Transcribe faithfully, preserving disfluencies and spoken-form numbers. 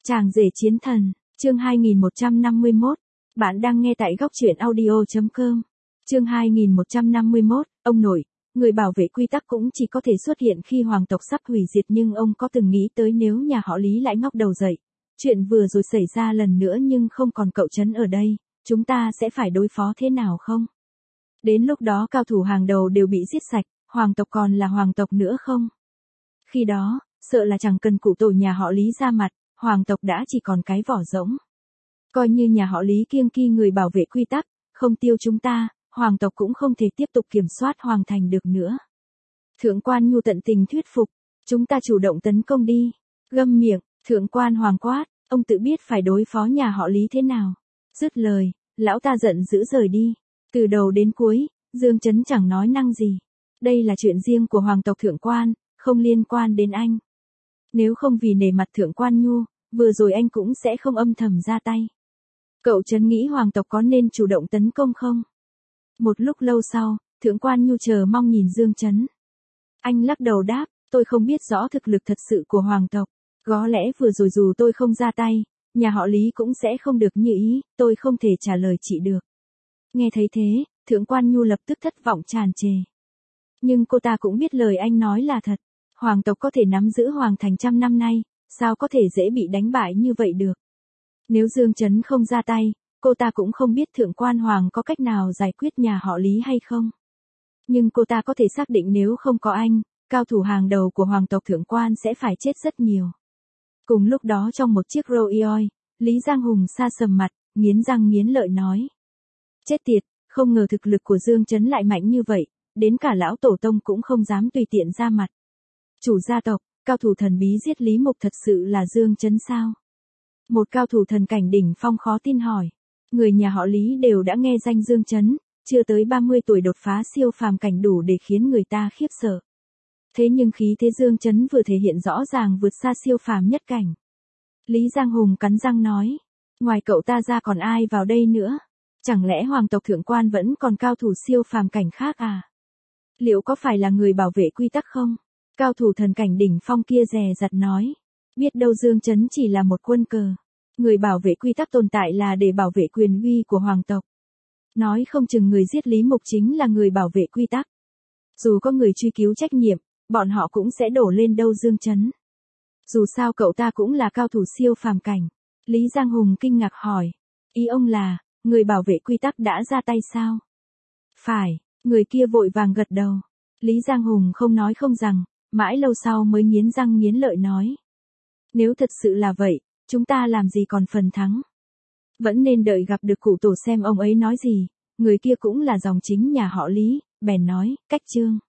Chàng rể chiến thần, chương hai nghìn một trăm năm mươi mốt. Bạn đang nghe tại góc truyện audio chấm com. Chương hai nghìn một trăm năm mươi mốt, ông nội, người bảo vệ quy tắc cũng chỉ có thể xuất hiện khi hoàng tộc sắp hủy diệt, nhưng ông có từng nghĩ tới nếu nhà họ Lý lại ngóc đầu dậy, chuyện vừa rồi xảy ra lần nữa nhưng không còn cậu Trấn ở đây, chúng ta sẽ phải đối phó thế nào không? Đến lúc đó cao thủ hàng đầu đều bị giết sạch, hoàng tộc còn là hoàng tộc nữa không? Khi đó, sợ là chẳng cần cụ tổ nhà họ Lý ra mặt, hoàng tộc đã chỉ còn cái vỏ rỗng. Coi như nhà họ Lý kiêng kỵ người bảo vệ quy tắc, không tiêu chúng ta, hoàng tộc cũng không thể tiếp tục kiểm soát hoàng thành được nữa. Thượng quan Nhu tận tình thuyết phục, chúng ta chủ động tấn công đi. Gâm miệng, thượng quan Hoàng quát, ông tự biết phải đối phó nhà họ Lý thế nào. Dứt lời, lão ta giận dữ rời đi. Từ đầu đến cuối, Dương Trấn chẳng nói năng gì. Đây là chuyện riêng của hoàng tộc thượng quan, không liên quan đến anh. Nếu không vì nể mặt thượng quan Nhu, vừa rồi anh cũng sẽ không âm thầm ra tay. Cậu Trấn nghĩ hoàng tộc có nên chủ động tấn công không? Một lúc lâu sau, thượng quan Nhu chờ mong nhìn Dương Trấn. Anh lắc đầu đáp, tôi không biết rõ thực lực thật sự của hoàng tộc. Có lẽ vừa rồi dù tôi không ra tay, nhà họ Lý cũng sẽ không được như ý, tôi không thể trả lời chị được. Nghe thấy thế, thượng quan Nhu lập tức thất vọng tràn trề. Nhưng cô ta cũng biết lời anh nói là thật. Hoàng tộc có thể nắm giữ hoàng thành trăm năm nay, sao có thể dễ bị đánh bại như vậy được. Nếu Dương Trấn không ra tay, cô ta cũng không biết thượng quan Hoàng có cách nào giải quyết nhà họ Lý hay không. Nhưng cô ta có thể xác định nếu không có anh, cao thủ hàng đầu của hoàng tộc thượng quan sẽ phải chết rất nhiều. Cùng lúc đó trong một chiếc Rolls Royce, Lý Giang Hùng sa sầm mặt, nghiến răng nghiến lợi nói. Chết tiệt, không ngờ thực lực của Dương Trấn lại mạnh như vậy, đến cả lão tổ tông cũng không dám tùy tiện ra mặt. Chủ gia tộc, cao thủ thần bí giết Lý Mục thật sự là Dương Trấn sao? Một cao thủ thần cảnh đỉnh phong khó tin hỏi. Người nhà họ Lý đều đã nghe danh Dương Trấn, chưa tới ba mươi tuổi đột phá siêu phàm cảnh đủ để khiến người ta khiếp sợ. Thế nhưng khí thế Dương Trấn vừa thể hiện rõ ràng vượt xa siêu phàm nhất cảnh. Lý Giang Hùng cắn răng nói, ngoài cậu ta ra còn ai vào đây nữa? Chẳng lẽ hoàng tộc thượng quan vẫn còn cao thủ siêu phàm cảnh khác à? Liệu có phải là người bảo vệ quy tắc không? Cao thủ thần cảnh đỉnh phong kia dè dặt nói, biết đâu Dương Trấn chỉ là một quân cờ. Người bảo vệ quy tắc tồn tại là để bảo vệ quyền uy của hoàng tộc. Nói không chừng người giết Lý Mục chính là người bảo vệ quy tắc. Dù có người truy cứu trách nhiệm, bọn họ cũng sẽ đổ lên đâu Dương Trấn. Dù sao cậu ta cũng là cao thủ siêu phàm cảnh. Lý Giang Hùng kinh ngạc hỏi. Ý ông là, người bảo vệ quy tắc đã ra tay sao? Phải, người kia vội vàng gật đầu. Lý Giang Hùng không nói không rằng, mãi lâu sau mới nghiến răng nghiến lợi nói. Nếu thật sự là vậy, chúng ta làm gì còn phần thắng. Vẫn nên đợi gặp được cụ tổ xem ông ấy nói gì. Người kia cũng là dòng chính nhà họ Lý, bèn nói, cách chương.